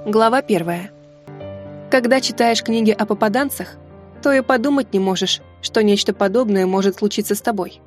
Глава 1. Когда читаешь книги о попаданцах, то и подумать не можешь, что нечто подобное может случиться с тобой.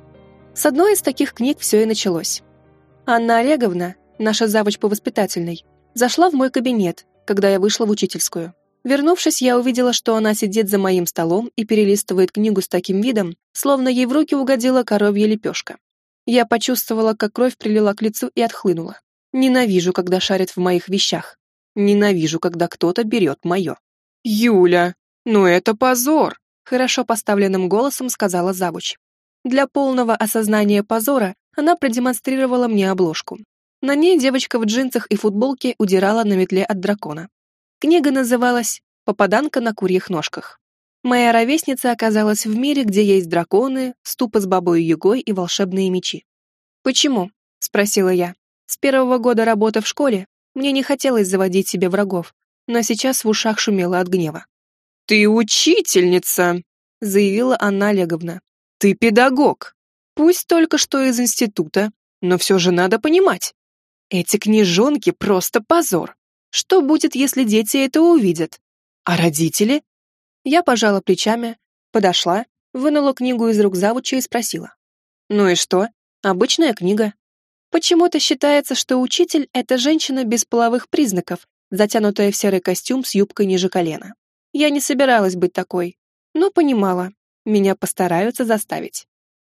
С одной из таких книг все и началось. Анна Олеговна, наша завуч по воспитательной, зашла в мой кабинет, когда я вышла в учительскую. Вернувшись, я увидела, что она сидит за моим столом и перелистывает книгу с таким видом, словно ей в руки угодила коровья лепешка. Я почувствовала, как кровь прилила к лицу и отхлынула. Ненавижу, когда шарят в моих вещах. Ненавижу, когда кто-то берет мое. «Юля, ну это позор!» — хорошо поставленным голосом сказала завуч. Для полного осознания позора она продемонстрировала мне обложку. На ней девочка в джинсах и футболке удирала на метле от дракона. Книга называлась «Попаданка на курьих ножках». Моя ровесница оказалась в мире, где есть драконы, ступы с бабой-ягой и волшебные мечи. «Почему?» — спросила я. С первого года работы в школе мне не хотелось заводить себе врагов, но сейчас в ушах шумело от гнева. «Ты учительница!» — заявила Анна Олеговна. «Ты педагог. Пусть только что из института, но все же надо понимать. Эти книжонки просто позор. Что будет, если дети это увидят? А родители?» Я пожала плечами, подошла, вынула книгу из рук завуча и спросила. «Ну и что? Обычная книга. Почему-то считается, что учитель — это женщина без половых признаков, затянутая в серый костюм с юбкой ниже колена. Я не собиралась быть такой, но понимала, меня постараются заставить».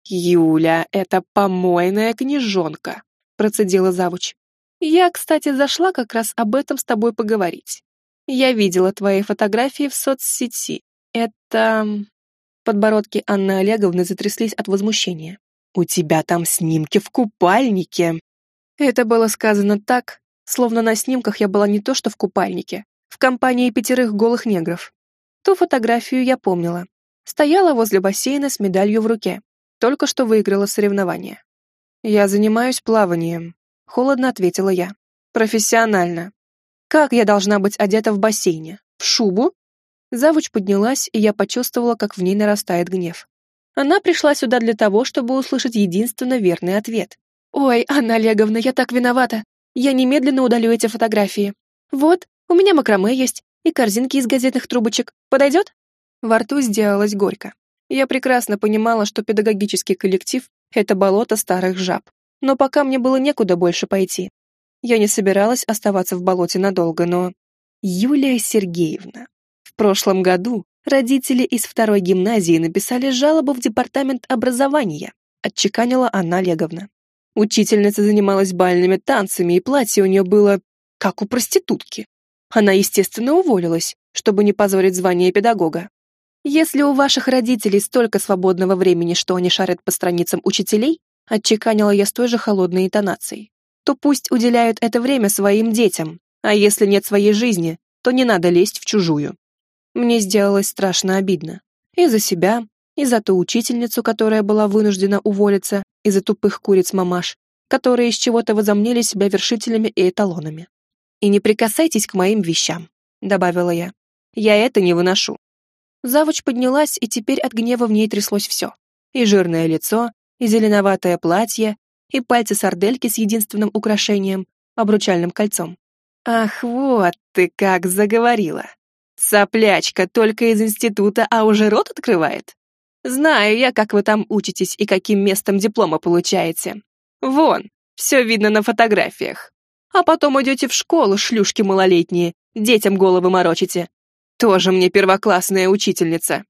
«Юля, это помойная книжонка», — процедила завуч. «Я, кстати, зашла как раз об этом с тобой поговорить. Я видела твои фотографии в соцсети. Это...» Подбородки Анны Олеговны затряслись от возмущения. «У тебя там снимки в купальнике!» Это было сказано так, словно на снимках я была не то что в купальнике, в компании 5 голых негров. Ту фотографию я помнила. Стояла возле бассейна с медалью в руке. Только что выиграла соревнование. «Я занимаюсь плаванием», — холодно ответила я. «Профессионально. Как я должна быть одета в бассейне? В шубу?» Завуч поднялась, и я почувствовала, как в ней нарастает гнев. Она пришла сюда для того, чтобы услышать единственно верный ответ. «Ой, Анна Олеговна, я так виновата. Я немедленно удалю эти фотографии. Вот, у меня макраме есть и корзинки из газетных трубочек. Подойдет?» Во рту сделалось горько. Я прекрасно понимала, что педагогический коллектив — это болото старых жаб. Но пока мне было некуда больше пойти. Я не собиралась оставаться в болоте надолго, но... Юлия Сергеевна. В прошлом году родители из 2-й гимназии написали жалобу в департамент образования, отчеканила Анна Олеговна. Учительница занималась бальными танцами, и платье у нее было как у проститутки. Она, естественно, уволилась, чтобы не позорить звание педагога. «Если у ваших родителей столько свободного времени, что они шарят по страницам учителей», отчеканила я с той же холодной интонацией, то пусть уделяют это время своим детям, а если нет своей жизни, то не надо лезть в чужую. Мне сделалось страшно обидно. И за себя, и за ту учительницу, которая была вынуждена уволиться из-за тупых куриц-мамаш, которые из чего-то возомнили себя вершителями и эталонами. «И не прикасайтесь к моим вещам», — добавила я. «Я это не выношу». Завуч поднялась, и теперь от гнева в ней тряслось все. И жирное лицо, и зеленоватое платье, и пальцы-сардельки с единственным украшением — обручальным кольцом. «Ах, вот ты как заговорила! Соплячка только из института, а уже рот открывает? Знаю я, как вы там учитесь и каким местом диплома получаете. Вон, все видно на фотографиях. А потом идете в школу, шлюшки малолетние, детям головы морочите. Тоже мне первоклассная учительница».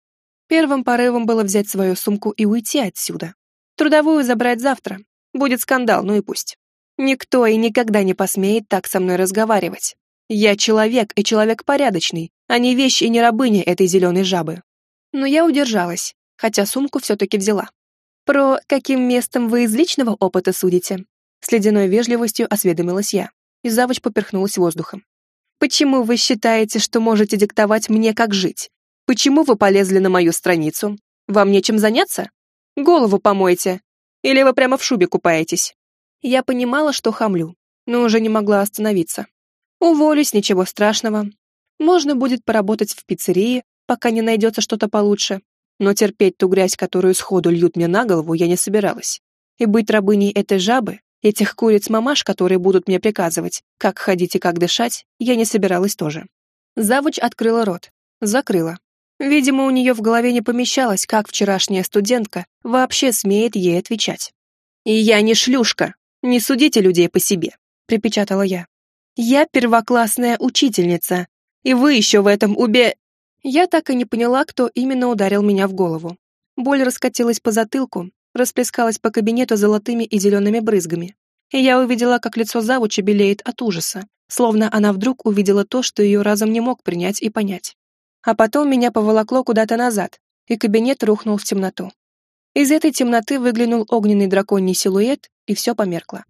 Первым порывом было взять свою сумку и уйти отсюда. Трудовую забрать завтра. Будет скандал, ну и пусть. Никто и никогда не посмеет так со мной разговаривать. Я человек и человек порядочный, а не вещь и не рабыня этой зеленой жабы. Но я удержалась, хотя сумку все-таки взяла. «Про каким местом вы из личного опыта судите?» С ледяной вежливостью осведомилась я, и завуч поперхнулась воздухом. «Почему вы считаете, что можете диктовать мне, как жить? Почему вы полезли на мою страницу? Вам нечем заняться? Голову помойте. Или вы прямо в шубе купаетесь?» Я понимала, что хамлю, но уже не могла остановиться. Уволюсь, ничего страшного. Можно будет поработать в пиццерии, пока не найдется что-то получше. Но терпеть ту грязь, которую сходу льют мне на голову, я не собиралась. И быть рабыней этой жабы Этих куриц-мамаш, которые будут мне приказывать, как ходить и как дышать, я не собиралась тоже. Завуч открыла рот. Закрыла. Видимо, у нее в голове не помещалось, как вчерашняя студентка вообще смеет ей отвечать. «И я не шлюшка. Не судите людей по себе», — припечатала я. «Я первоклассная учительница, и вы еще в этом Я так и не поняла, кто именно ударил меня в голову. Боль раскатилась по затылку, расплескалась по кабинету золотыми и зелеными брызгами. И я увидела, как лицо завуча белеет от ужаса, словно она вдруг увидела то, что ее разум не мог принять и понять. А потом меня поволокло куда-то назад, и кабинет рухнул в темноту. Из этой темноты выглянул огненный драконий силуэт, и все померкло.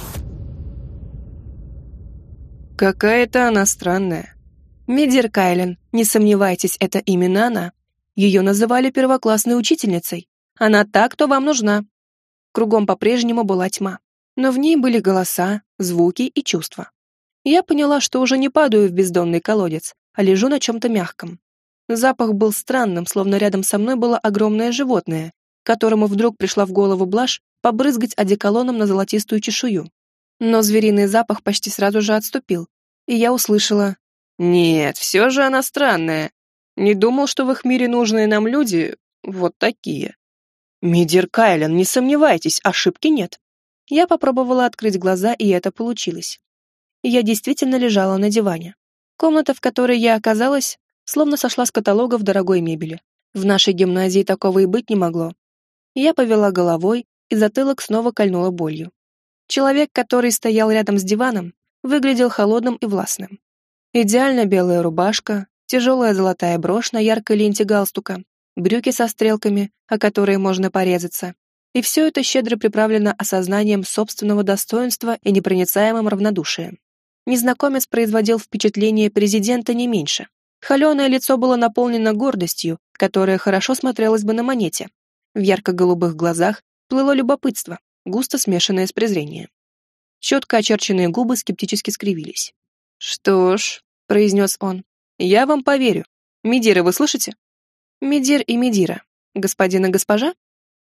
Какая-то она странная. Медир Кайлен, не сомневайтесь, это именно она. Ее называли первоклассной учительницей. Она та, кто вам нужна. Кругом по-прежнему была тьма, но в ней были голоса, звуки и чувства. Я поняла, что уже не падаю в бездонный колодец, а лежу на чем-то мягком. Запах был странным, словно рядом со мной было огромное животное, которому вдруг пришла в голову блажь побрызгать одеколоном на золотистую чешую. Но звериный запах почти сразу же отступил, и я услышала: «Нет, все же она странная. Не думал, что в их мире нужные нам люди вот такие». «Мидир Кайлен, не сомневайтесь, ошибки нет». Я попробовала открыть глаза, и это получилось. Я действительно лежала на диване. Комната, в которой я оказалась, словно сошла с каталогов дорогой мебели. В нашей гимназии такого и быть не могло. Я повела головой, и затылок снова кольнуло болью. Человек, который стоял рядом с диваном, выглядел холодным и властным. Идеально белая рубашка, тяжелая золотая брошь на яркой ленте галстука, брюки со стрелками, о которые можно порезаться. И все это щедро приправлено осознанием собственного достоинства и непроницаемым равнодушием. Незнакомец производил впечатление президента не меньше. Холеное лицо было наполнено гордостью, которая хорошо смотрелась бы на монете. В ярко-голубых глазах плыло любопытство, густо смешанное с презрением. Четко очерченные губы скептически скривились. «Что ж», — произнес он, — «я вам поверю. Медира, вы слышите?» «Медир и Медира. Господин и госпожа?»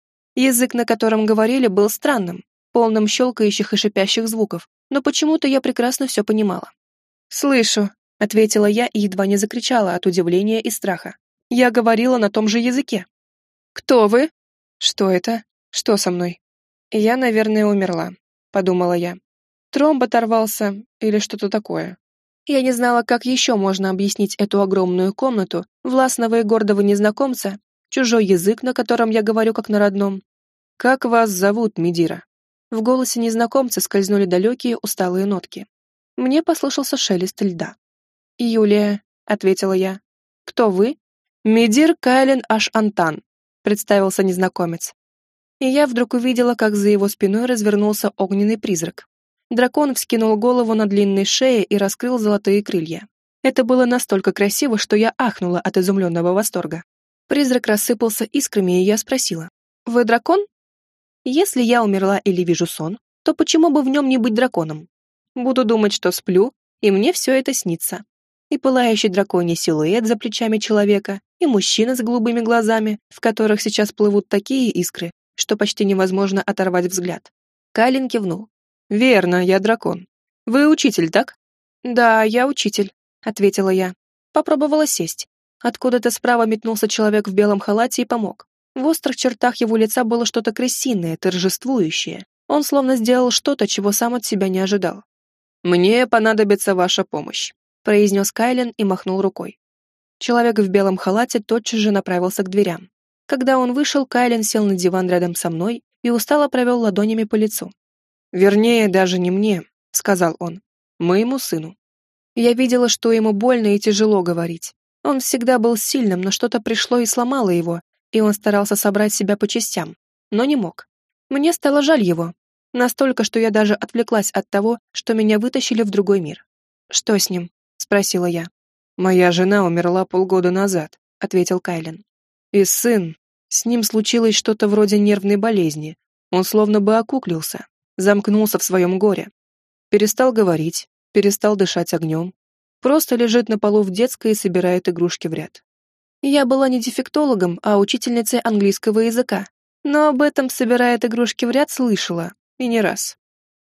Язык, на котором говорили, был странным, полным щелкающих и шипящих звуков, но почему-то я прекрасно все понимала. «Слышу», — ответила я и едва не закричала от удивления и страха. Я говорила на том же языке. «Кто вы?» «Что это? Что со мной?» «Я, наверное, умерла», — подумала я. Тромб оторвался или что-то такое. Я не знала, как еще можно объяснить эту огромную комнату, властного и гордого незнакомца, чужой язык, на котором я говорю как на родном. «Как вас зовут, Медира?» В голосе незнакомца скользнули далекие усталые нотки. Мне послышался шелест льда. «Юлия», — ответила я. «Кто вы?» «Медир Кайлен Аш-Антан», — представился незнакомец. И я вдруг увидела, как за его спиной развернулся огненный призрак. Дракон вскинул голову на длинной шее и раскрыл золотые крылья. Это было настолько красиво, что я ахнула от изумленного восторга. Призрак рассыпался искрами, и я спросила: «Вы дракон?» «Если я умерла или вижу сон, то почему бы в нем не быть драконом? Буду думать, что сплю, и мне все это снится. И пылающий драконий силуэт за плечами человека, и мужчина с голубыми глазами, в которых сейчас плывут такие искры, что почти невозможно оторвать взгляд». Кайлен кивнул. «Верно, я дракон. Вы учитель, так?» «Да, я учитель», — ответила я. Попробовала сесть. Откуда-то справа метнулся человек в белом халате и помог. В острых чертах его лица было что-то крысиное, торжествующее. Он словно сделал что-то, чего сам от себя не ожидал. «Мне понадобится ваша помощь», — произнес Кайлен и махнул рукой. Человек в белом халате тотчас же направился к дверям. Когда он вышел, Кайлен сел на диван рядом со мной и устало провел ладонями по лицу. «Вернее, даже не мне», — сказал он, — «моему сыну». Я видела, что ему больно и тяжело говорить. Он всегда был сильным, но что-то пришло и сломало его, и он старался собрать себя по частям, но не мог. Мне стало жаль его. Настолько, что я даже отвлеклась от того, что меня вытащили в другой мир. «Что с ним?» — спросила я. «Моя жена умерла полгода назад», — ответил Кайлен. «И сын. С ним случилось что-то вроде нервной болезни. Он словно бы окуклился, замкнулся в своем горе. Перестал говорить, перестал дышать огнем. Просто лежит на полу в детской и собирает игрушки в ряд. Я была не дефектологом, а учительницей английского языка, но об этом «собирает игрушки в ряд» слышала, и не раз.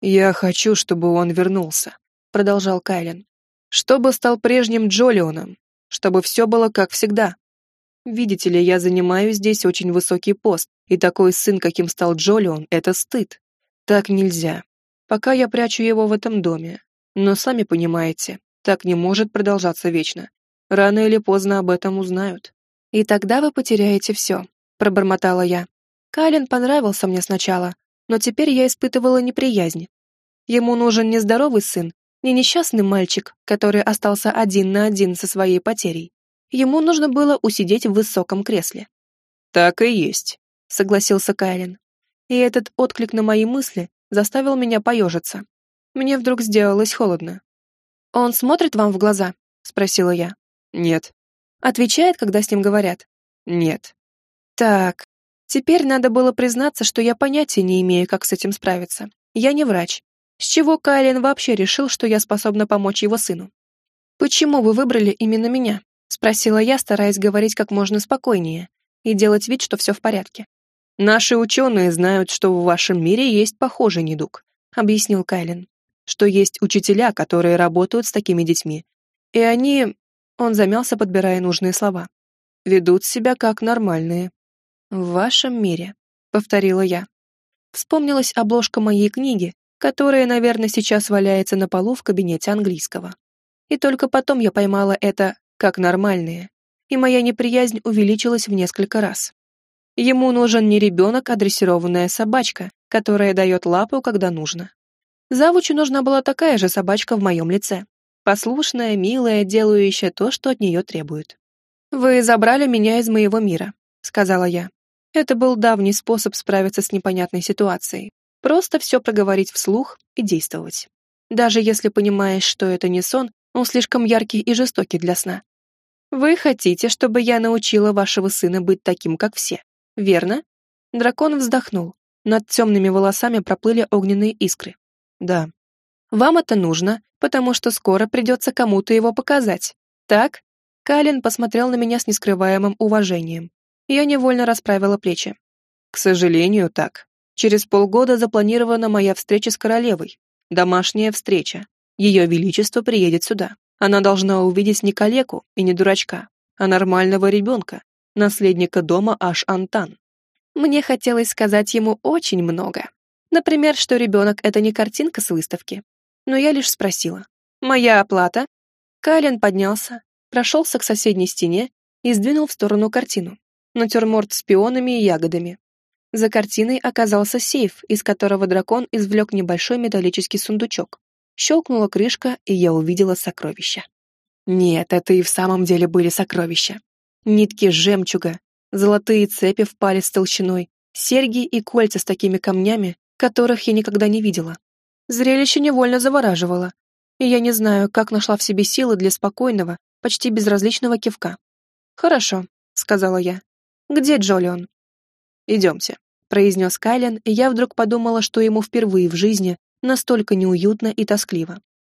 «Я хочу, чтобы он вернулся», — продолжал Кайлен. «Чтобы стал прежним Джолионом, чтобы все было как всегда. Видите ли, я занимаю здесь очень высокий пост, и такой сын, каким стал Джолион, это стыд. Так нельзя. Пока я прячу его в этом доме. Но сами понимаете, так не может продолжаться вечно. Рано или поздно об этом узнают». «И тогда вы потеряете все», — пробормотала я. Кайлен понравился мне сначала, но теперь я испытывала неприязнь. Ему нужен не здоровый сын, не несчастный мальчик, который остался один на один со своей потерей. Ему нужно было усидеть в высоком кресле. «Так и есть», — согласился Кайлен. И этот отклик на мои мысли заставил меня поежиться. Мне вдруг сделалось холодно. «Он смотрит вам в глаза?» — спросила я. «Нет». «Отвечает, когда с ним говорят?» «Нет». «Так, теперь надо было признаться, что я понятия не имею, как с этим справиться. Я не врач. С чего Кайлен вообще решил, что я способна помочь его сыну?» «Почему вы выбрали именно меня?» — спросила я, стараясь говорить как можно спокойнее и делать вид, что все в порядке. «Наши ученые знают, что в вашем мире есть похожий недуг», — объяснил Кайлен. «Что есть учителя, которые работают с такими детьми. И они...» Он замялся, подбирая нужные слова. «Ведут себя как нормальные». «В вашем мире», — повторила я. Вспомнилась обложка моей книги, которая, наверное, сейчас валяется на полу в кабинете английского. И только потом я поймала это как нормальные, и моя неприязнь увеличилась в несколько раз. Ему нужен не ребенок, а дрессированная собачка, которая дает лапу, когда нужно. Завучу нужна была такая же собачка в моем лице. Послушная, милая, делающая то, что от нее требуют. «Вы забрали меня из моего мира», — сказала я. Это был давний способ справиться с непонятной ситуацией. Просто все проговорить вслух и действовать. Даже если понимаешь, что это не сон, он слишком яркий и жестокий для сна. «Вы хотите, чтобы я научила вашего сына быть таким, как все, верно?» Дракон вздохнул. Над темными волосами проплыли огненные искры. «Да». «Вам это нужно, потому что скоро придется кому-то его показать. Так?» Кайлен посмотрел на меня с нескрываемым уважением. Я невольно расправила плечи. «К сожалению, так. Через полгода запланирована моя встреча с королевой. Домашняя встреча. Ее Величество приедет сюда. Она должна увидеть не калеку и не дурачка, а нормального ребенка, наследника дома Аш-Антан». Мне хотелось сказать ему очень много. Например, что ребенок — это не картинка с выставки. Но я лишь спросила. «Моя оплата?» Кайлен поднялся, прошелся к соседней стене и сдвинул в сторону картину. Натюрморт с пионами и ягодами. За картиной оказался сейф, из которого дракон извлек небольшой металлический сундучок. Щелкнула крышка, и я увидела сокровища. Нет, это и в самом деле были сокровища. Нитки жемчуга, золотые цепи в палец толщиной, серьги и кольца с такими камнями, которых я никогда не видела. Зрелище невольно завораживало, и я не знаю, как нашла в себе силы для спокойного, почти безразличного кивка. «Хорошо», — сказала я. «Где Джолион?» «Идемте», — произнес Кайлен, и я вдруг подумала, что ему впервые в жизни настолько неуютно и тоскливо.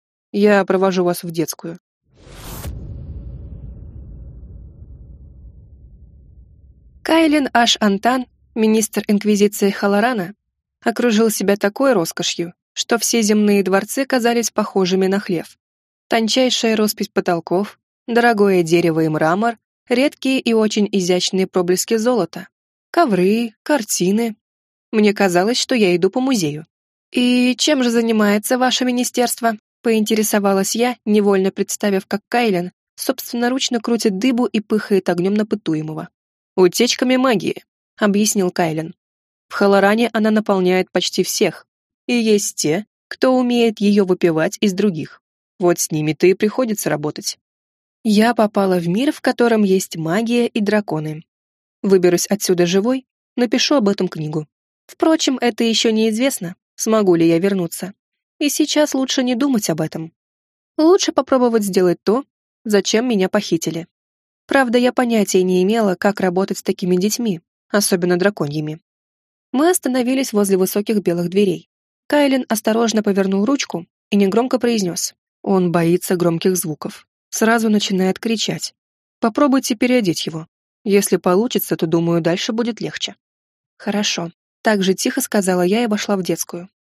«Я провожу вас в детскую». Кайлен Аш-Антан, министр инквизиции Халарана, окружил себя такой роскошью, что все земные дворцы казались похожими на хлев. Тончайшая роспись потолков, дорогое дерево и мрамор, редкие и очень изящные проблески золота, ковры, картины. Мне казалось, что я иду по музею. «И чем же занимается ваше министерство?» — поинтересовалась я, невольно представив, как Кайлен собственноручно крутит дыбу и пыхает огнем на пытуемого. «Утечками магии», — объяснил Кайлен. «В Халаране она наполняет почти всех, и есть те, кто умеет ее выпивать из других. Вот с ними-то и приходится работать». Я попала в мир, в котором есть магия и драконы. Выберусь отсюда живой, напишу об этом книгу. Впрочем, это еще неизвестно, смогу ли я вернуться. И сейчас лучше не думать об этом. Лучше попробовать сделать то, зачем меня похитили. Правда, я понятия не имела, как работать с такими детьми, особенно драконьими. Мы остановились возле высоких белых дверей. Кайлен осторожно повернул ручку и негромко произнес. Он боится громких звуков. Сразу начинает кричать. Попробуйте переодеть его. Если получится, то, думаю, дальше будет легче. Хорошо. Так же тихо сказала я и вошла в детскую.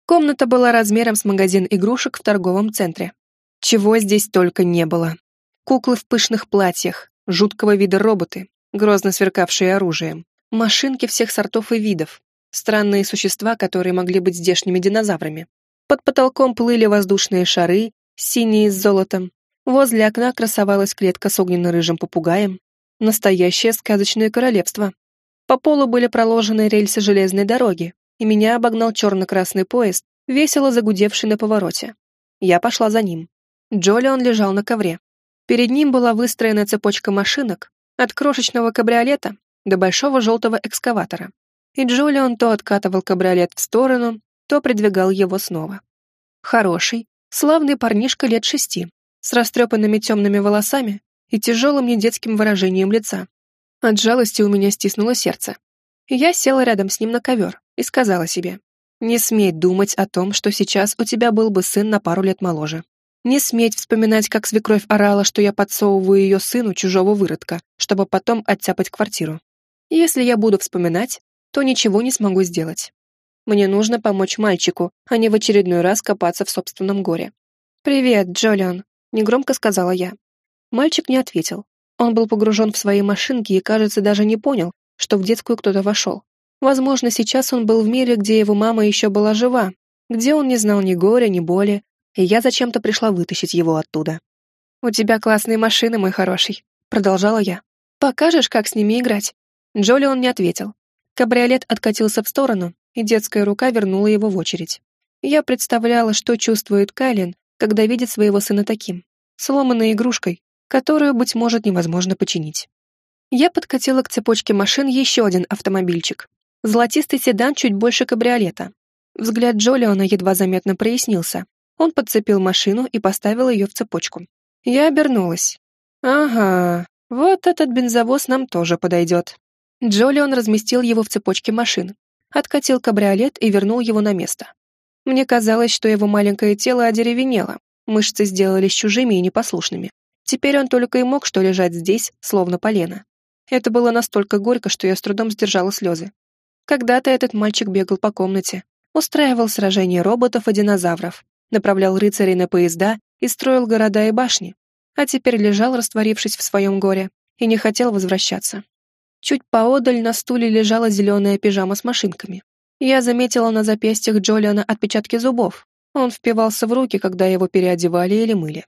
Комната была размером с магазин игрушек в торговом центре. Чего здесь только не было. Куклы в пышных платьях, жуткого вида роботы, грозно сверкавшие оружием, машинки всех сортов и видов, странные существа, которые могли быть здешними динозаврами. Под потолком плыли воздушные шары, синие с золотом. Возле окна красовалась клетка с огненно-рыжим попугаем. Настоящее сказочное королевство. По полу были проложены рельсы железной дороги, и меня обогнал черно-красный поезд, весело загудевший на повороте. Я пошла за ним. Джолион лежал на ковре. Перед ним была выстроена цепочка машинок, от крошечного кабриолета до большого желтого экскаватора. И Джолион то откатывал кабриолет в сторону, то придвигал его снова. Хороший, славный парнишка лет 6, с растрепанными темными волосами и тяжелым недетским выражением лица. От жалости у меня стиснуло сердце. Я села рядом с ним на ковер и сказала себе: «Не смей думать о том, что сейчас у тебя был бы сын на пару лет моложе. Не сметь вспоминать, как свекровь орала, что я подсовываю ее сыну чужого выродка, чтобы потом оттяпать квартиру. Если я буду вспоминать, то ничего не смогу сделать. Мне нужно помочь мальчику, а не в очередной раз копаться в собственном горе». «Привет, Джолион», — негромко сказала я. Мальчик не ответил. Он был погружен в свои машинки и, кажется, даже не понял, что в детскую кто-то вошел. Возможно, сейчас он был в мире, где его мама еще была жива, где он не знал ни горя, ни боли, и я зачем-то пришла вытащить его оттуда. «У тебя классные машины, мой хороший», — продолжала я. «Покажешь, как с ними играть?» Джолион не ответил. Кабриолет откатился в сторону, и детская рука вернула его в очередь. Я представляла, что чувствует Кайлен, когда видит своего сына таким, сломанной игрушкой, которую, быть может, невозможно починить. Я подкатила к цепочке машин еще один автомобильчик. Золотистый седан чуть больше кабриолета. Взгляд Джолиона едва заметно прояснился. Он подцепил машину и поставил ее в цепочку. Я обернулась. «Ага, вот этот бензовоз нам тоже подойдет». Джолион разместил его в цепочке машин, откатил кабриолет и вернул его на место. Мне казалось, что его маленькое тело одеревенело, мышцы сделались чужими и непослушными. Теперь он только и мог что лежать здесь, словно полено. Это было настолько горько, что я с трудом сдержала слезы. Когда-то этот мальчик бегал по комнате, устраивал сражения роботов и динозавров, направлял рыцарей на поезда и строил города и башни, а теперь лежал, растворившись в своем горе, и не хотел возвращаться. Чуть поодаль на стуле лежала зеленая пижама с машинками. Я заметила на запястьях Джолиона отпечатки зубов. Он впивался в руки, когда его переодевали или мыли.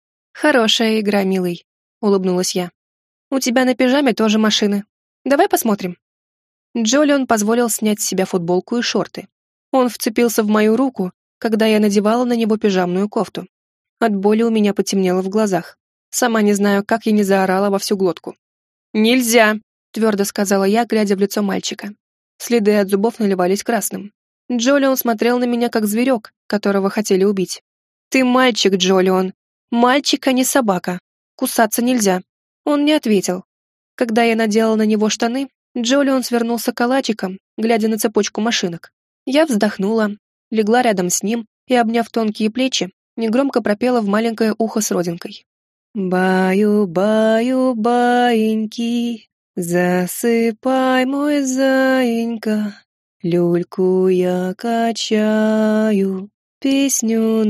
«Хорошая игра, милый», — улыбнулась я. «У тебя на пижаме тоже машины. Давай посмотрим». Джолион позволил снять с себя футболку и шорты. Он вцепился в мою руку, когда я надевала на него пижамную кофту. От боли у меня потемнело в глазах. Сама не знаю, как я не заорала во всю глотку. «Нельзя!» — твердо сказала я, глядя в лицо мальчика. Следы от зубов наливались красным. Джолион смотрел на меня, как зверек, которого хотели убить. «Ты мальчик, Джолион. Мальчик, а не собака. Кусаться нельзя». Он не ответил. Когда я надела на него штаны, Джолион свернулся калачиком, глядя на цепочку машинок. Я вздохнула, легла рядом с ним и, обняв тонкие плечи, негромко пропела в маленькое ухо с родинкой. «Баю-баю, баиньки, засыпай, мой заинька, люльку я качаю, песню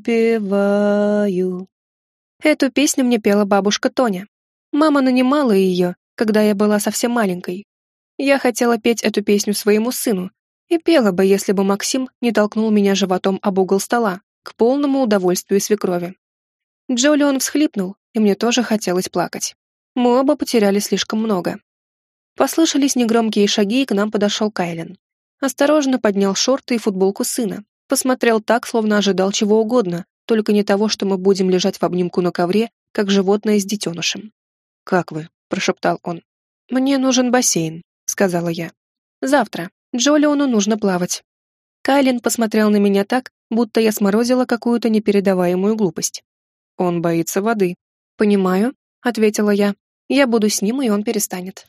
напеваю». Эту песню мне пела бабушка Тоня. Мама нанимала ее, когда я была совсем маленькой. Я хотела петь эту песню своему сыну, и пела бы, если бы Максим не толкнул меня животом об угол стола, к полному удовольствию свекрови. Джолион всхлипнул, и мне тоже хотелось плакать. Мы оба потеряли слишком много. Послышались негромкие шаги, и к нам подошел Кайлен. Осторожно поднял шорты и футболку сына, посмотрел так, словно ожидал чего угодно, только не того, что мы будем лежать в обнимку на ковре, как животное с детенышем. «Как вы?» — прошептал он. «Мне нужен бассейн», — сказала я. «Завтра. Джолиону нужно плавать». Кайлен посмотрел на меня так, будто я сморозила какую-то непередаваемую глупость. «Он боится воды». «Понимаю», — ответила я. «Я буду с ним, и он перестанет».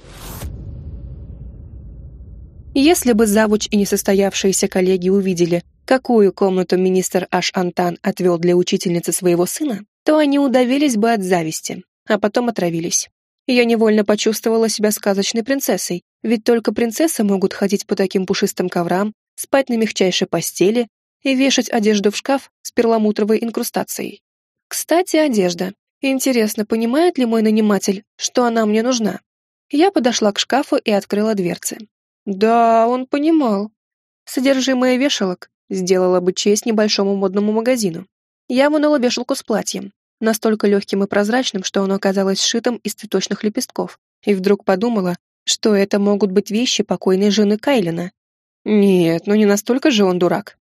Если бы завуч и несостоявшиеся коллеги увидели, какую комнату министр Аш-Антан отвел для учительницы своего сына, то они удавились бы от зависти, а потом отравились. Я невольно почувствовала себя сказочной принцессой, ведь только принцессы могут ходить по таким пушистым коврам, спать на мягчайшей постели и вешать одежду в шкаф с перламутровой инкрустацией. Кстати, одежда. Интересно, понимает ли мой наниматель, что она мне нужна? Я подошла к шкафу и открыла дверцы. Да, он понимал. Содержимое вешалок сделало бы честь небольшому модному магазину. Я вынула вешалку с платьем, настолько легким и прозрачным, что оно оказалось сшитым из цветочных лепестков, и вдруг подумала, что это могут быть вещи покойной жены Кайлина. Нет, ну не настолько же он дурак.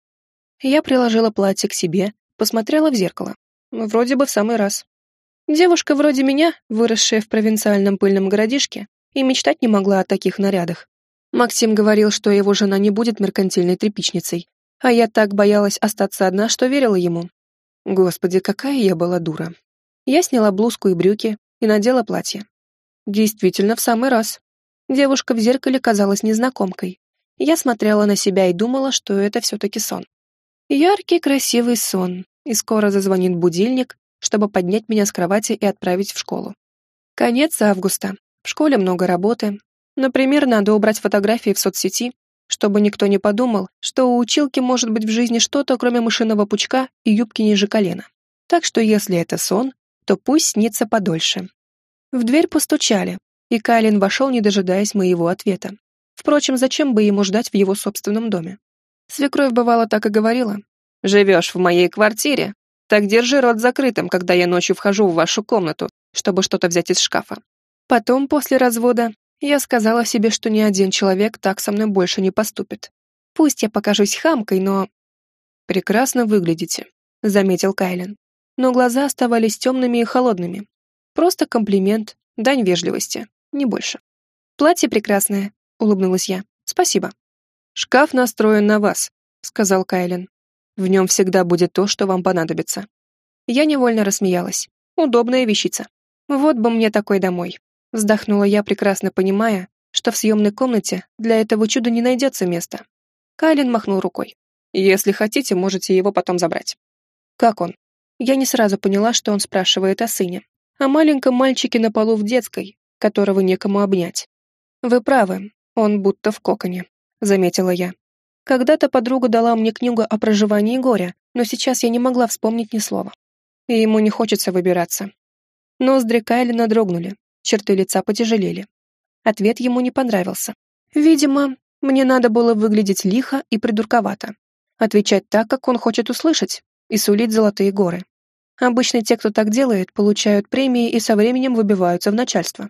Я приложила платье к себе, посмотрела в зеркало. Вроде бы в самый раз. Девушка вроде меня, выросшая в провинциальном пыльном городишке, и мечтать не могла о таких нарядах. Максим говорил, что его жена не будет меркантильной тряпичницей, а я так боялась остаться одна, что верила ему. Господи, какая я была дура. Я сняла блузку и брюки и надела платье. Действительно, в самый раз. Девушка в зеркале казалась незнакомкой. Я смотрела на себя и думала, что это все-таки сон. Яркий, красивый сон, и скоро зазвонит будильник, чтобы поднять меня с кровати и отправить в школу. Конец августа. В школе много работы. Например, надо убрать фотографии в соцсети, чтобы никто не подумал, что у училки может быть в жизни что-то, кроме мышиного пучка и юбки ниже колена. Так что если это сон, то пусть снится подольше. В дверь постучали, и Кайлин вошел, не дожидаясь моего ответа. Впрочем, зачем бы ему ждать в его собственном доме? Свекровь бывало так и говорила. «Живешь в моей квартире? Так держи рот закрытым, когда я ночью вхожу в вашу комнату, чтобы что-то взять из шкафа». Потом, после развода, я сказала себе, что ни один человек так со мной больше не поступит. Пусть я покажусь хамкой, но... «Прекрасно выглядите», — заметил Кайлин. Но глаза оставались темными и холодными. Просто комплимент, дань вежливости, не больше. «Платье прекрасное», — улыбнулась я. «Спасибо». «Шкаф настроен на вас», — сказал Кайлин. «В нем всегда будет то, что вам понадобится». Я невольно рассмеялась. Удобная вещица. Вот бы мне такой домой. Вздохнула я, прекрасно понимая, что в съемной комнате для этого чуда не найдется места. Кайлин махнул рукой. «Если хотите, можете его потом забрать». «Как он?» Я не сразу поняла, что он спрашивает о сыне. О маленьком мальчике на полу в детской, которого некому обнять. «Вы правы, он будто в коконе», — заметила я. Когда-то подруга дала мне книгу о проживании горя, но сейчас я не могла вспомнить ни слова. И ему не хочется выбираться. Ноздри Кайлина дрогнули, черты лица потяжелели. Ответ ему не понравился. Видимо, мне надо было выглядеть лихо и придурковато. Отвечать так, как он хочет услышать, и сулить золотые горы. Обычно те, кто так делает, получают премии и со временем выбиваются в начальство.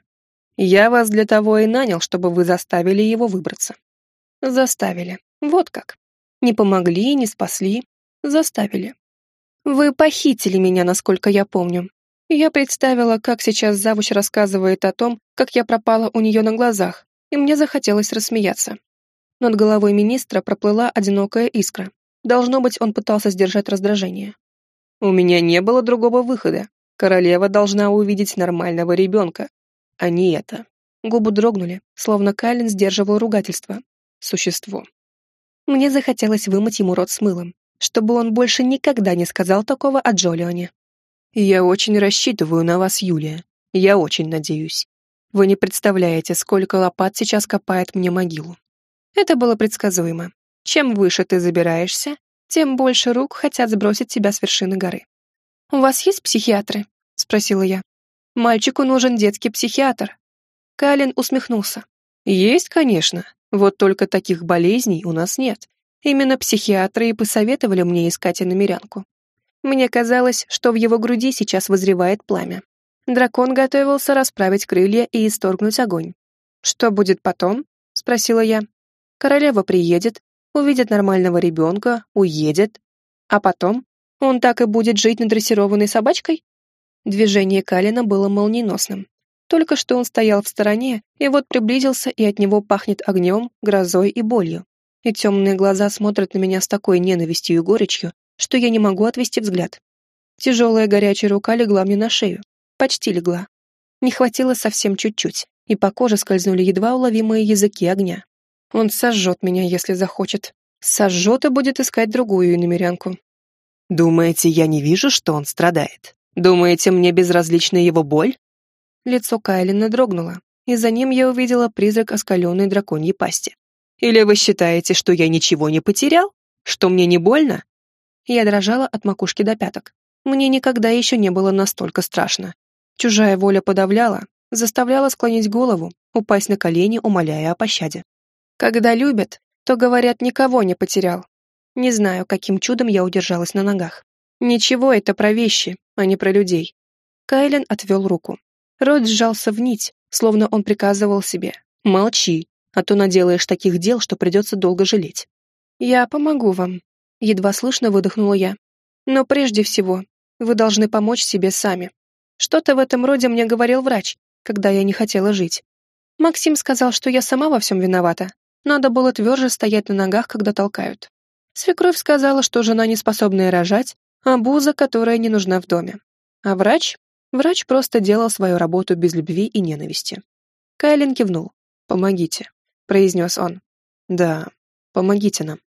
Я вас для того и нанял, чтобы вы заставили его выбраться. Заставили. Вот как. Не помогли, не спасли. Заставили. Вы похитили меня, насколько я помню. Я представила, как сейчас завуч рассказывает о том, как я пропала у нее на глазах, и мне захотелось рассмеяться. Над головой министра проплыла одинокая искра. Должно быть, он пытался сдержать раздражение. У меня не было другого выхода. Королева должна увидеть нормального ребенка, а не это. Губы дрогнули, словно Кайлин сдерживал ругательство. Существо. Мне захотелось вымыть ему рот с мылом, чтобы он больше никогда не сказал такого о Джолионе. «Я очень рассчитываю на вас, Юлия. Я очень надеюсь. Вы не представляете, сколько лопат сейчас копает мне могилу». Это было предсказуемо. Чем выше ты забираешься, тем больше рук хотят сбросить тебя с вершины горы. «У вас есть психиатры?» — спросила я. «Мальчику нужен детский психиатр». Кайлин усмехнулся. «Есть, конечно. Вот только таких болезней у нас нет. Именно психиатры и посоветовали мне искать иномерянку. Мне казалось, что в его груди сейчас вызревает пламя. Дракон готовился расправить крылья и исторгнуть огонь. «Что будет потом?» — спросила я. «Королева приедет, увидит нормального ребенка, уедет. А потом? Он так и будет жить надрессированной собачкой?» Движение Кайлина было молниеносным. Только что он стоял в стороне, и вот приблизился, и от него пахнет огнем, грозой и болью. И темные глаза смотрят на меня с такой ненавистью и горечью, что я не могу отвести взгляд. Тяжелая горячая рука легла мне на шею. Почти легла. Не хватило совсем чуть-чуть, и по коже скользнули едва уловимые языки огня. Он сожжет меня, если захочет. Сожжет и будет искать другую иномерянку. «Думаете, я не вижу, что он страдает? Думаете, мне безразлична его боль?» Лицо Кайлина дрогнуло, и за ним я увидела призрак оскаленной драконьей пасти. Или вы считаете, что я ничего не потерял? Что мне не больно?» Я дрожала от макушки до пяток. Мне никогда еще не было настолько страшно. Чужая воля подавляла, заставляла склонить голову, упасть на колени, умоляя о пощаде. Когда любят, то, говорят, никого не потерял. Не знаю, каким чудом я удержалась на ногах. Ничего, это про вещи, а не про людей. Кайлен отвел руку. Рот сжался в нить, словно он приказывал себе: «Молчи, а то наделаешь таких дел, что придется долго жалеть». «Я помогу вам», — едва слышно выдохнула я. «Но прежде всего, вы должны помочь себе сами. Что-то в этом роде мне говорил врач, когда я не хотела жить. Максим сказал, что я сама во всем виновата. Надо было тверже стоять на ногах, когда толкают. Свекровь сказала, что жена не способная рожать, а буза, которая не нужна в доме. А врач? Врач просто делал свою работу без любви и ненависти». Кайлен кивнул. «Помогите», — произнес он. «Да, помогите нам».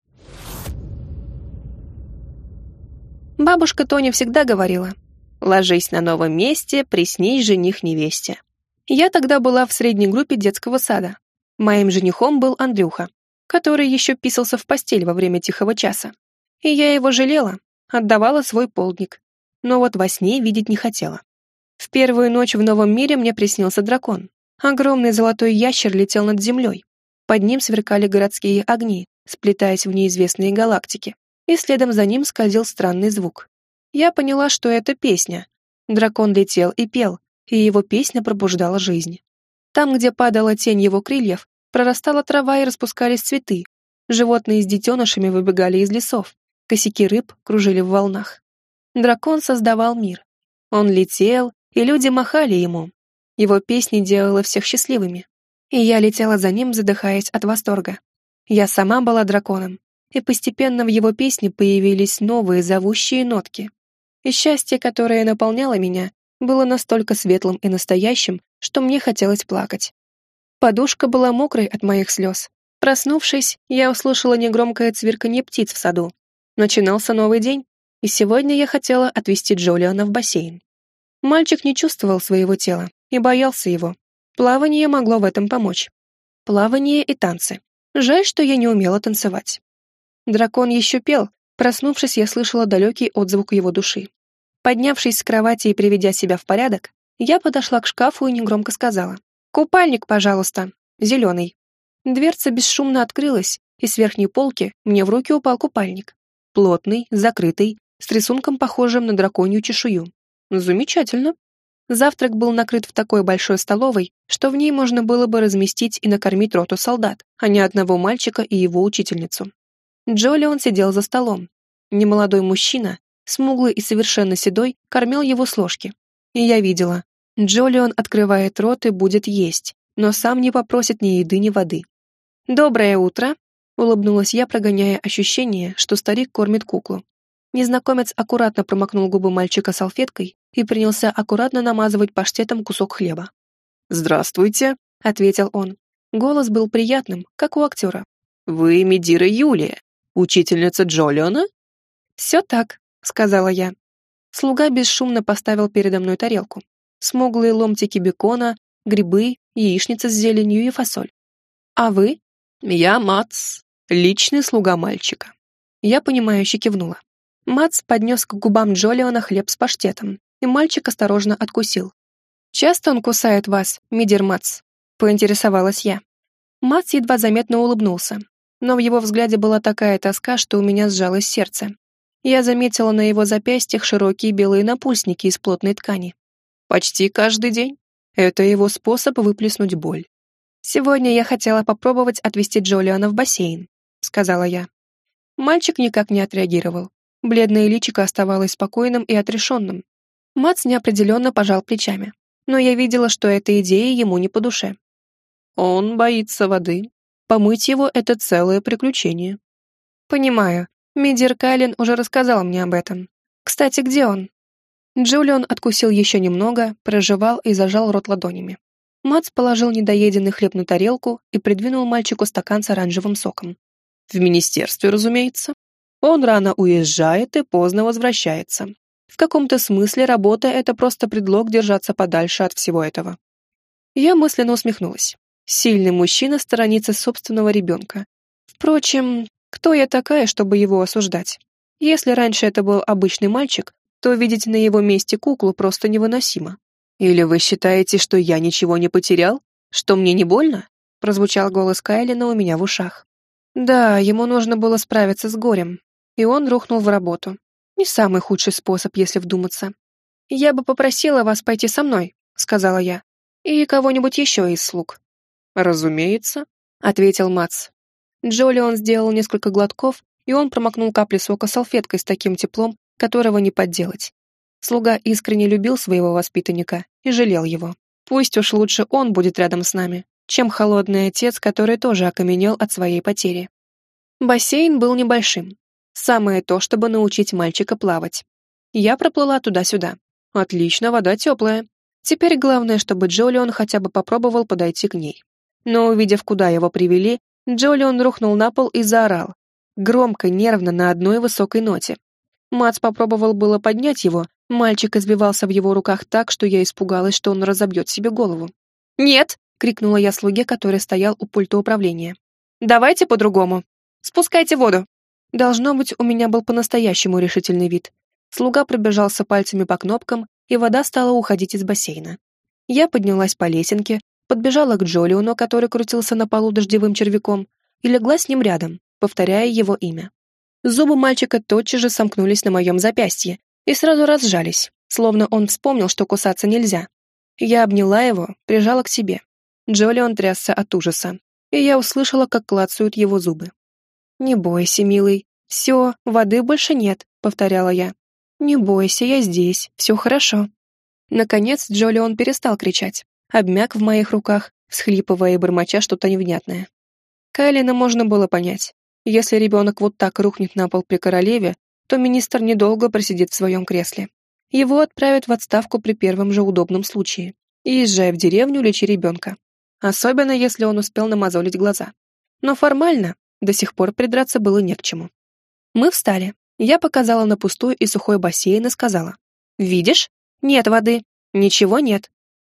Бабушка Тоня всегда говорила: «Ложись на новом месте, приснись жених невесте». Я тогда была в средней группе детского сада. Моим женихом был Андрюха, который еще писался в постель во время тихого часа. И я его жалела, отдавала свой полдник. Но вот во сне видеть не хотела. В первую ночь в новом мире мне приснился дракон. Огромный золотой ящер летел над землей. Под ним сверкали городские огни, сплетаясь в неизвестные галактики. И следом за ним скользил странный звук. Я поняла, что это песня. Дракон летел и пел, и его песня пробуждала жизнь. Там, где падала тень его крыльев, прорастала трава и распускались цветы. Животные с детенышами выбегали из лесов. Косяки рыб кружили в волнах. Дракон создавал мир. Он летел, и люди махали ему. Его песня делала всех счастливыми. И я летела за ним, задыхаясь от восторга. Я сама была драконом, и постепенно в его песне появились новые зовущие нотки. И счастье, которое наполняло меня, было настолько светлым и настоящим, что мне хотелось плакать. Подушка была мокрой от моих слез. Проснувшись, я услышала негромкое цвирканье птиц в саду. Начинался новый день, и сегодня я хотела отвезти Джолиана в бассейн. Мальчик не чувствовал своего тела и боялся его. Плавание могло в этом помочь. Плавание и танцы. Жаль, что я не умела танцевать. Дракон еще пел. Проснувшись, я слышала далекий отзвук его души. Поднявшись с кровати и приведя себя в порядок, я подошла к шкафу и негромко сказала: «Купальник, пожалуйста, зеленый». Дверца бесшумно открылась, и с верхней полки мне в руки упал купальник. Плотный, закрытый, с рисунком, похожим на драконью чешую. Замечательно. Завтрак был накрыт в такой большой столовой, что в ней можно было бы разместить и накормить роту солдат, а не одного мальчика и его учительницу. Джолион сидел за столом. Немолодой мужчина, смуглый и совершенно седой, кормил его с ложки. И я видела, Джолион открывает рот и будет есть, но сам не попросит ни еды, ни воды. «Доброе утро!» — улыбнулась я, прогоняя ощущение, что старик кормит куклу. Незнакомец аккуратно промокнул губы мальчика салфеткой и принялся аккуратно намазывать паштетом кусок хлеба. «Здравствуйте», — ответил он. Голос был приятным, как у актера. «Вы Медира Юлия, учительница Джолиона?» «Все так», — сказала я. Слуга бесшумно поставил передо мной тарелку. Смуглые ломтики бекона, грибы, яичница с зеленью и фасоль. «А вы?» «Я Мац, личный слуга мальчика». Я понимающе кивнула. Мац поднес к губам Джолиона хлеб с паштетом, и мальчик осторожно откусил. «Часто он кусает вас, Мидир Мац?» — поинтересовалась я. Мац едва заметно улыбнулся, но в его взгляде была такая тоска, что у меня сжалось сердце. Я заметила на его запястьях широкие белые напульсники из плотной ткани. «Почти каждый день. Это его способ выплеснуть боль». «Сегодня я хотела попробовать отвезти Джолиана в бассейн», — сказала я. Мальчик никак не отреагировал. Бледное личико оставалось спокойным и отрешенным. Мац неопределенно пожал плечами, но я видела, что эта идея ему не по душе. «Он боится воды. Помыть его — это целое приключение». «Понимаю. Мидир Кайлен уже рассказал мне об этом. Кстати, где он?» Джолион откусил еще немного, прожевал и зажал рот ладонями. Мац положил недоеденный хлеб на тарелку и придвинул мальчику стакан с оранжевым соком. «В министерстве, разумеется. Он рано уезжает и поздно возвращается. В каком-то смысле работа — это просто предлог держаться подальше от всего этого». Я мысленно усмехнулась. Сильный мужчина сторонится собственного ребенка. Впрочем, кто я такая, чтобы его осуждать? Если раньше это был обычный мальчик, то видеть на его месте куклу просто невыносимо. Или вы считаете, что я ничего не потерял? Что мне не больно? Прозвучал голос Кайлина у меня в ушах. Да, ему нужно было справиться с горем, и он рухнул в работу. Не самый худший способ, если вдуматься. «Я бы попросила вас пойти со мной», — сказала я. «И кого-нибудь еще из слуг». «Разумеется», — ответил Мац. Джолион сделал несколько глотков, и он промокнул капли сока салфеткой с таким теплом, которого не подделать. Слуга искренне любил своего воспитанника и жалел его. Пусть уж лучше он будет рядом с нами, чем холодный отец, который тоже окаменел от своей потери. Бассейн был небольшим. Самое то, чтобы научить мальчика плавать. Я проплыла туда-сюда. Отлично, вода теплая. Теперь главное, чтобы Джолион хотя бы попробовал подойти к ней. Но увидев, куда его привели, Джолион рухнул на пол и заорал. Громко, нервно, на одной высокой ноте. Мац попробовал было поднять его, мальчик избивался в его руках так, что я испугалась, что он разобьет себе голову. «Нет!» — крикнула я слуге, который стоял у пульта управления. «Давайте по-другому. Спускайте воду!» Должно быть, у меня был по-настоящему решительный вид. Слуга пробежался пальцами по кнопкам, и вода стала уходить из бассейна. Я поднялась по лесенке, подбежала к Джолиону, который крутился на полу дождевым червяком, и легла с ним рядом, повторяя его имя. Зубы мальчика тотчас же сомкнулись на моем запястье и сразу разжались, словно он вспомнил, что кусаться нельзя. Я обняла его, прижала к себе. Джолион трясся от ужаса, и я услышала, как клацают его зубы. «Не бойся, милый. Все, воды больше нет», — повторяла я. «Не бойся, я здесь, все хорошо». Наконец Джолион перестал кричать, обмяк в моих руках, всхлипывая и бормоча что-то невнятное. Кайлина можно было понять. Если ребенок вот так рухнет на пол при королеве, то министр недолго просидит в своем кресле. Его отправят в отставку при первом же удобном случае. И езжай в деревню, лечи ребенка. Особенно, если он успел намазолить глаза. Но формально до сих пор придраться было не к чему. Мы встали. Я показала на пустой и сухой бассейн и сказала: «Видишь? Нет воды. Ничего нет».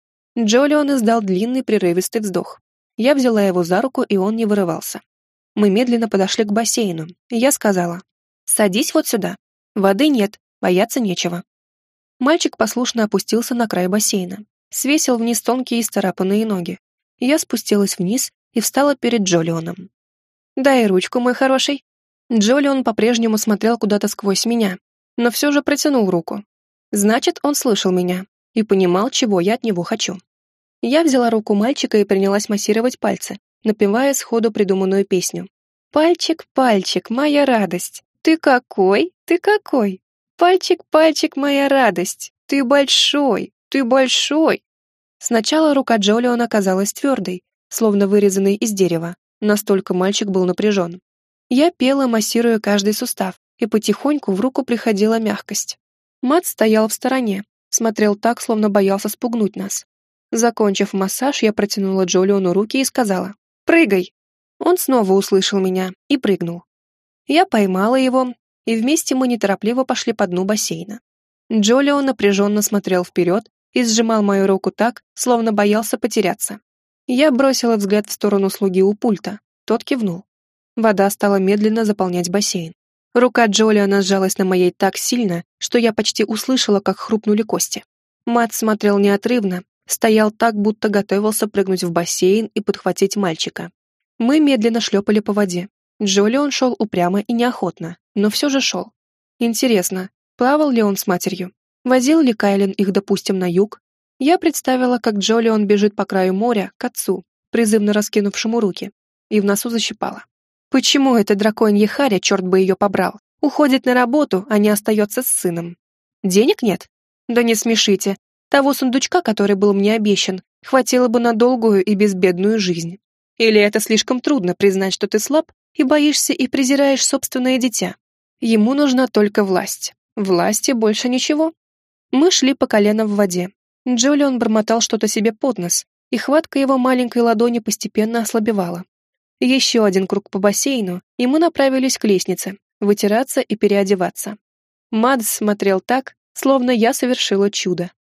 Джолион издал длинный прерывистый вздох. Я взяла его за руку, и он не вырывался. Мы медленно подошли к бассейну, и я сказала: «Садись вот сюда. Воды нет, бояться нечего». Мальчик послушно опустился на край бассейна, свесил вниз тонкие исцарапанные ноги. Я спустилась вниз и встала перед Джолионом. «Дай ручку, мой хороший». Джолион по-прежнему смотрел куда-то сквозь меня, но все же протянул руку. Значит, он слышал меня и понимал, чего я от него хочу. Я взяла руку мальчика и принялась массировать пальцы, напевая сходу придуманную песню. «Пальчик, пальчик, моя радость, ты какой, ты какой! Пальчик, пальчик, моя радость, ты большой, ты большой!» Сначала рука Джолиона казалась твердой, словно вырезанной из дерева, настолько мальчик был напряжен. Я пела, массируя каждый сустав, и потихоньку в руку приходила мягкость. Мат стоял в стороне, смотрел так, словно боялся спугнуть нас. Закончив массаж, я протянула Джолиону руки и сказала: «Прыгай!» Он снова услышал меня и прыгнул. Я поймала его, и вместе мы неторопливо пошли по дну бассейна. Джолион напряженно смотрел вперед и сжимал мою руку так, словно боялся потеряться. Я бросила взгляд в сторону слуги у пульта, тот кивнул. Вода стала медленно заполнять бассейн. Рука Джолиона сжалась на моей так сильно, что я почти услышала, как хрупнули кости. Мат смотрел неотрывно, стоял так, будто готовился прыгнуть в бассейн и подхватить мальчика. Мы медленно шлепали по воде. Джолион шел упрямо и неохотно, но все же шел. Интересно, плавал ли он с матерью? Возил ли Кайлин их, допустим, на юг? Я представила, как Джолион бежит по краю моря к отцу, призывно раскинувшему руки, и в носу защипала. Почему эта драконья Харя, черт бы ее побрал, уходит на работу, а не остается с сыном? Денег нет? Да не смешите. Того сундучка, который был мне обещан, хватило бы на долгую и безбедную жизнь. Или это слишком трудно признать, что ты слаб и боишься и презираешь собственное дитя? Ему нужна только власть. Власти больше ничего. Мы шли по колено в воде. Джолион бормотал что-то себе под нос, и хватка его маленькой ладони постепенно ослабевала. Еще один круг по бассейну, и мы направились к лестнице, вытираться и переодеваться. Мадс смотрел так, словно я совершила чудо.